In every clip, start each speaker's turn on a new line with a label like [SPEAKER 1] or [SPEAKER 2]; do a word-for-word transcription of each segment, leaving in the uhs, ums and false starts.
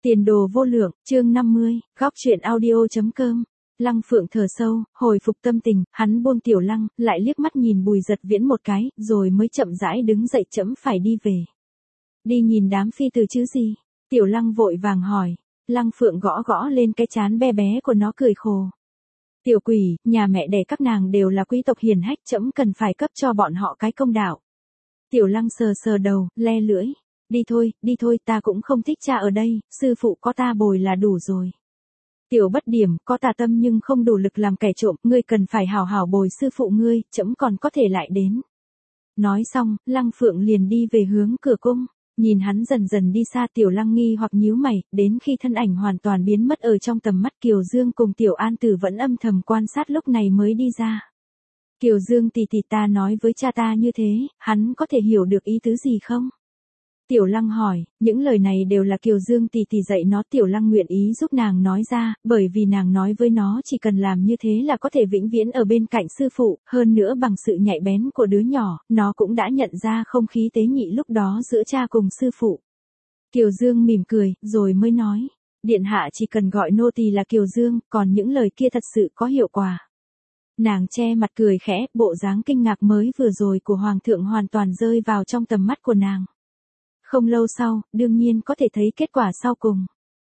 [SPEAKER 1] Tiền đồ vô lượng, chương năm mươi, góc truyện audio.com. Lăng Phượng thở sâu, hồi phục tâm tình, hắn buông Tiểu Lăng, lại liếc mắt nhìn Bùi Giật Viễn một cái, rồi mới chậm rãi đứng dậy chẫm phải đi về. Đi nhìn đám phi từ chứ gì? Tiểu Lăng vội vàng hỏi. Lăng Phượng gõ gõ lên cái trán bé bé của nó cười khổ. Tiểu quỷ, nhà mẹ đẻ các nàng đều là quý tộc hiền hách, trẫm cần phải cấp cho bọn họ cái công đạo. Tiểu Lăng sờ sờ đầu, le lưỡi. Đi thôi, đi thôi, ta cũng không thích cha ở đây, sư phụ có ta bồi là đủ rồi. Tiểu Bất Điểm, có tà tâm nhưng không đủ lực làm kẻ trộm, ngươi cần phải hảo hảo bồi sư phụ ngươi, trẫm còn có thể lại đến. Nói xong, Lăng Phượng liền đi về hướng cửa cung, nhìn hắn dần dần đi xa. Tiểu Lăng nghi hoặc nhíu mày, đến khi thân ảnh hoàn toàn biến mất ở trong tầm mắt, Kiều Dương cùng Tiểu An Tử vẫn âm thầm quan sát lúc này mới đi ra. Kiều Dương tỷ tỷ, ta nói với cha ta như thế, hắn có thể hiểu được ý tứ gì không? Tiểu Lăng hỏi, những lời này đều là Kiều Dương tỷ tỷ dạy nó. Tiểu Lăng nguyện ý giúp nàng nói ra, bởi vì nàng nói với nó chỉ cần làm như thế là có thể vĩnh viễn ở bên cạnh sư phụ, hơn nữa bằng sự nhạy bén của đứa nhỏ, nó cũng đã nhận ra không khí tế nhị lúc đó giữa cha cùng sư phụ. Kiều Dương mỉm cười, rồi mới nói, điện hạ chỉ cần gọi nô tỳ là Kiều Dương, còn những lời kia thật sự có hiệu quả. Nàng che mặt cười khẽ, bộ dáng kinh ngạc mới vừa rồi của Hoàng thượng hoàn toàn rơi vào trong tầm mắt của nàng. Không lâu sau, đương nhiên có thể thấy kết quả sau cùng.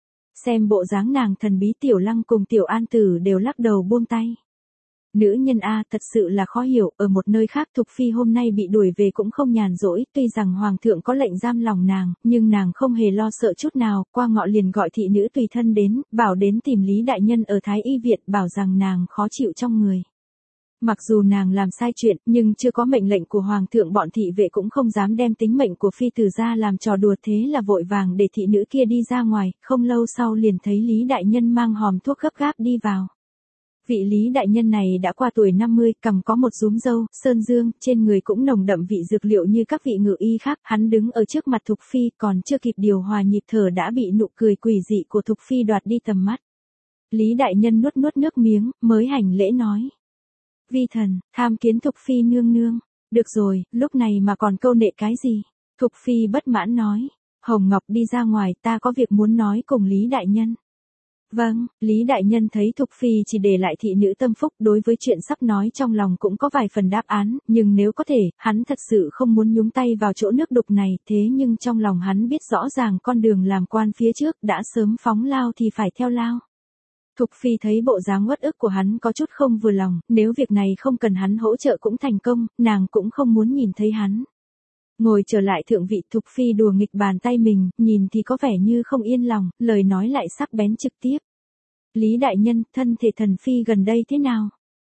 [SPEAKER 1] Xem bộ dáng nàng thần bí, Tiểu Lăng cùng Tiểu An Tử đều lắc đầu buông tay. Nữ nhân A thật sự là khó hiểu, ở một nơi khác Thục Phi hôm nay bị đuổi về cũng không nhàn rỗi, tuy rằng Hoàng thượng có lệnh giam lòng nàng, nhưng nàng không hề lo sợ chút nào, qua ngọ liền gọi thị nữ tùy thân đến, bảo đến tìm Lý Đại Nhân ở Thái Y Viện, bảo rằng nàng khó chịu trong người. Mặc dù nàng làm sai chuyện, nhưng chưa có mệnh lệnh của Hoàng thượng, bọn thị vệ cũng không dám đem tính mệnh của Phi tử ra làm trò đùa, thế là vội vàng để thị nữ kia đi ra ngoài, không lâu sau liền thấy Lý Đại Nhân mang hòm thuốc gấp gáp đi vào. Vị Lý Đại Nhân này đã qua tuổi năm mươi, cằm có một rúm râu, sơn dương, trên người cũng nồng đậm vị dược liệu như các vị ngự y khác, hắn đứng ở trước mặt Thục Phi, còn chưa kịp điều hòa nhịp thở đã bị nụ cười quỷ dị của Thục Phi đoạt đi tầm mắt. Lý Đại Nhân nuốt nuốt nước miếng, mới hành lễ nói. Vi thần, tham kiến Thục Phi nương nương. Được rồi, lúc này mà còn câu nệ cái gì? Thục Phi bất mãn nói. Hồng Ngọc đi ra ngoài, ta có việc muốn nói cùng Lý Đại Nhân. Vâng, Lý Đại Nhân thấy Thục Phi chỉ để lại thị nữ tâm phúc, đối với chuyện sắp nói trong lòng cũng có vài phần đáp án, nhưng nếu có thể, hắn thật sự không muốn nhúng tay vào chỗ nước đục này, thế nhưng trong lòng hắn biết rõ ràng con đường làm quan phía trước đã sớm phóng lao thì phải theo lao. Thục Phi thấy bộ dáng uất ức của hắn có chút không vừa lòng, nếu việc này không cần hắn hỗ trợ cũng thành công, nàng cũng không muốn nhìn thấy hắn. Ngồi trở lại thượng vị, Thục Phi đùa nghịch bàn tay mình, nhìn thì có vẻ như không yên lòng, lời nói lại sắc bén trực tiếp. Lý Đại Nhân, thân thể thần Phi gần đây thế nào?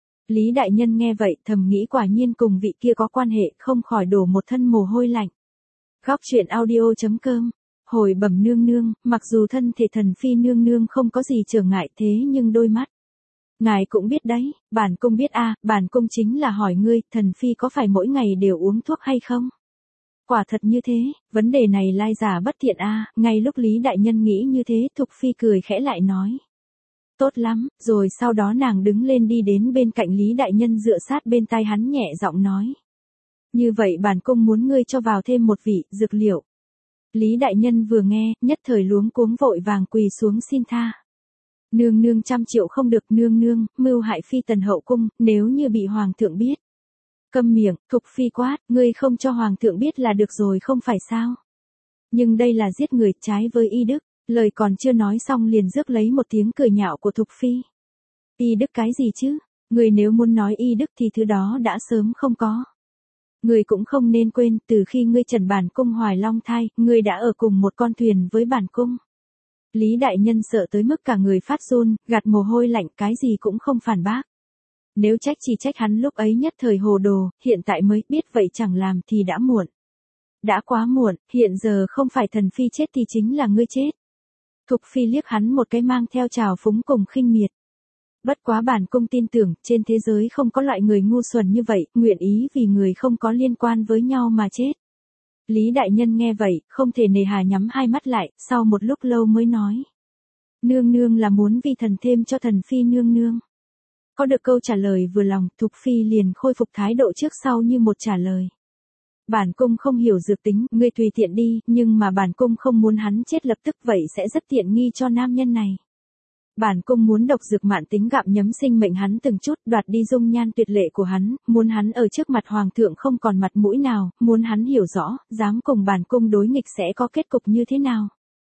[SPEAKER 1] Lý Đại Nhân nghe vậy, thầm nghĩ quả nhiên cùng vị kia có quan hệ, không khỏi đổ một thân mồ hôi lạnh. Góc truyện audio.com. Hồi bẩm nương nương, mặc dù thân thể thần Phi nương nương không có gì trở ngại, thế nhưng đôi mắt. Ngài cũng biết đấy, bản cung biết a, à, bản cung chính là hỏi ngươi, thần Phi có phải mỗi ngày đều uống thuốc hay không? Quả thật như thế, vấn đề này lai giả bất thiện a, à, ngay lúc Lý Đại Nhân nghĩ như thế, Thục Phi cười khẽ lại nói. Tốt lắm, rồi sau đó nàng đứng lên đi đến bên cạnh Lý Đại Nhân, dựa sát bên tai hắn nhẹ giọng nói. Như vậy bản cung muốn ngươi cho vào thêm một vị dược liệu. Lý Đại Nhân vừa nghe, nhất thời luống cuống vội vàng quỳ xuống xin tha. Nương nương trăm triệu không được, nương nương, mưu hại Phi tần hậu cung, nếu như bị Hoàng thượng biết. Câm miệng, Thục Phi quát, ngươi không cho Hoàng thượng biết là được rồi không phải sao? Nhưng đây là giết người, trái với y đức, lời còn chưa nói xong liền rước lấy một tiếng cười nhạo của Thục Phi. Y đức cái gì chứ? Ngươi nếu muốn nói y đức thì thứ đó đã sớm không có. Ngươi cũng không nên quên, từ khi ngươi trần bản cung hoài long thai, ngươi đã ở cùng một con thuyền với bản cung. Lý Đại Nhân sợ tới mức cả người phát run, gạt mồ hôi lạnh, cái gì cũng không phản bác. Nếu trách chỉ trách hắn lúc ấy nhất thời hồ đồ, hiện tại mới biết vậy chẳng làm thì đã muộn. Đã quá muộn, hiện giờ không phải thần Phi chết thì chính là ngươi chết. Thục Phi liếc hắn một cái mang theo trào phúng cùng khinh miệt. Bất quá bản cung tin tưởng, trên thế giới không có loại người ngu xuẩn như vậy, nguyện ý vì người không có liên quan với nhau mà chết. Lý Đại Nhân nghe vậy, không thể nề hà nhắm hai mắt lại, sau một lúc lâu mới nói. Nương nương là muốn vi thần thêm cho thần Phi nương nương. Có được câu trả lời vừa lòng, Thục Phi liền khôi phục thái độ trước sau như một trả lời. bản cung không hiểu dược tính, ngươi tùy tiện đi, nhưng mà bản cung không muốn hắn chết lập tức, vậy sẽ rất tiện nghi cho nam nhân này. Bản cung muốn độc dược mạn tính gặm nhấm sinh mệnh hắn từng chút, đoạt đi dung nhan tuyệt lệ của hắn, muốn hắn ở trước mặt hoàng thượng không còn mặt mũi nào, muốn hắn hiểu rõ, dám cùng bản cung đối nghịch sẽ có kết cục như thế nào.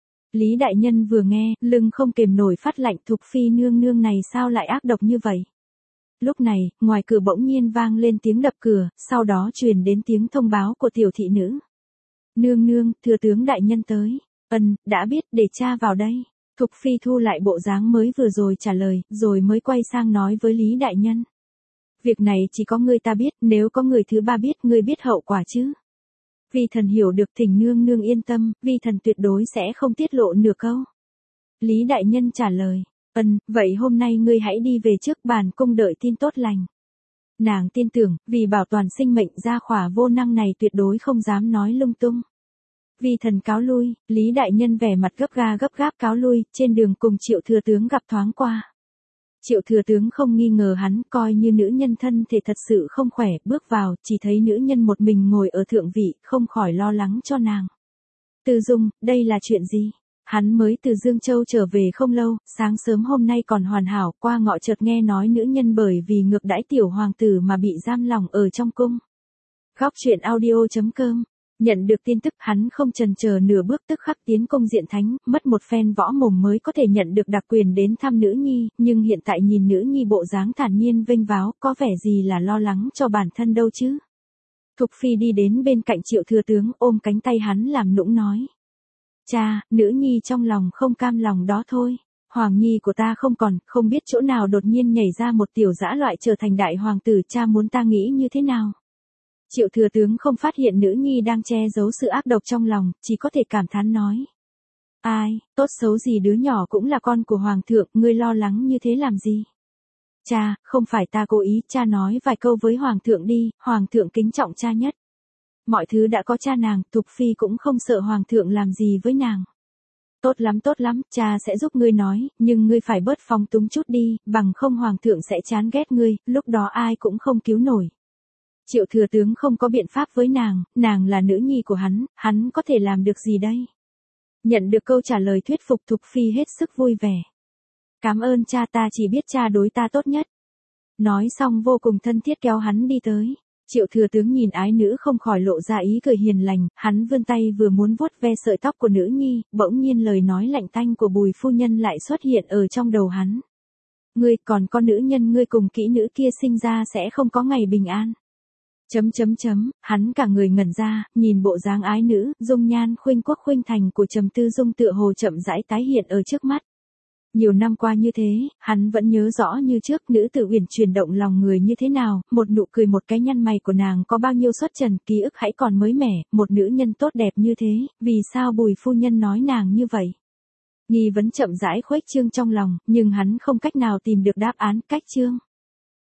[SPEAKER 1] Lý đại nhân vừa nghe, lưng không kềm nổi phát lạnh, Thục phi nương nương này sao lại ác độc như vậy. Lúc này, ngoài cửa bỗng nhiên vang lên tiếng đập cửa, sau đó truyền đến tiếng thông báo của tiểu thị nữ. Nương nương, thừa tướng đại nhân tới. Ân, đã biết, để cha vào đây. Thục phi thu lại bộ dáng mới vừa rồi trả lời, rồi mới quay sang nói với Lý đại nhân. Việc này chỉ có ngươi ta biết, nếu có người thứ ba biết, ngươi biết hậu quả chứ. Vi thần hiểu được, thỉnh nương nương yên tâm, vi thần tuyệt đối sẽ không tiết lộ nửa câu. Lý đại nhân trả lời. Ân, vậy hôm nay ngươi hãy đi về trước, bản cung đợi tin tốt lành. Nàng tin tưởng, vì bảo toàn sinh mệnh gia khỏa vô năng này tuyệt đối không dám nói lung tung. Vi thần cáo lui, Lý đại nhân vẻ mặt gấp ga gấp gáp cáo lui, trên đường cùng Triệu thừa tướng gặp thoáng qua. Triệu thừa tướng không nghi ngờ hắn, coi như nữ nhân thân thể thật sự không khỏe, bước vào, chỉ thấy nữ nhân một mình ngồi ở thượng vị, không khỏi lo lắng cho nàng. Từ Dung, đây là chuyện gì? Hắn mới từ Dương Châu trở về không lâu, sáng sớm hôm nay còn hoàn hảo, qua ngọ chợt nghe nói nữ nhân bởi vì ngược đãi tiểu hoàng tử mà bị giam lỏng ở trong cung. Góc truyện audio chấm com. Nhận được tin tức, hắn không chần chờ nửa bước tức khắc tiến cung diện thánh, mất một phen võ mồm mới có thể nhận được đặc quyền đến thăm nữ nhi, nhưng hiện tại nhìn nữ nhi bộ dáng thản nhiên vênh váo, có vẻ gì là lo lắng cho bản thân đâu chứ. Thục phi đi đến bên cạnh Triệu thừa tướng, ôm cánh tay hắn làm nũng nói. Cha, nữ nhi trong lòng không cam lòng đó thôi. Hoàng nhi của ta không còn, không biết chỗ nào đột nhiên nhảy ra một tiểu dã loại trở thành đại hoàng tử, cha muốn ta nghĩ như thế nào? Triệu thừa tướng không phát hiện nữ nhi đang che giấu sự ác độc trong lòng, chỉ có thể cảm thán nói. Ai, tốt xấu gì đứa nhỏ cũng là con của hoàng thượng, ngươi lo lắng như thế làm gì? Cha, không phải ta cố ý, cha nói vài câu với hoàng thượng đi, hoàng thượng kính trọng cha nhất. Mọi thứ đã có cha nàng, Thục phi cũng không sợ hoàng thượng làm gì với nàng. Tốt lắm tốt lắm, cha sẽ giúp ngươi nói, nhưng ngươi phải bớt phóng túng chút đi, bằng không hoàng thượng sẽ chán ghét ngươi, lúc đó ai cũng không cứu nổi. Triệu thừa tướng không có biện pháp với nàng, nàng là nữ nhi của hắn, hắn có thể làm được gì đây? Nhận được câu trả lời thuyết phục, Thục phi hết sức vui vẻ. Cảm ơn cha, ta chỉ biết cha đối ta tốt nhất. Nói xong vô cùng thân thiết kéo hắn đi tới. Triệu thừa tướng nhìn ái nữ không khỏi lộ ra ý cười hiền lành, hắn vươn tay vừa muốn vuốt ve sợi tóc của nữ nhi, bỗng nhiên lời nói lạnh tanh của Bùi phu nhân lại xuất hiện ở trong đầu hắn. Ngươi còn có nữ nhân ngươi cùng kỹ nữ kia sinh ra sẽ không có ngày bình an. Chấm chấm chấm, hắn cả người ngẩn ra, nhìn bộ dáng ái nữ, dung nhan khuynh quốc khuynh thành của Trầm Tư Dung tựa hồ chậm rãi tái hiện ở trước mắt. Nhiều năm qua như thế, hắn vẫn nhớ rõ như trước, nữ tử uyển chuyển động lòng người như thế nào, một nụ cười một cái nhăn mày của nàng có bao nhiêu xuất trần, ký ức hãy còn mới mẻ, một nữ nhân tốt đẹp như thế, vì sao Bùi phu nhân nói nàng như vậy? Nghi vấn chậm rãi khuếch trương trong lòng, nhưng hắn không cách nào tìm được đáp án, cách trương.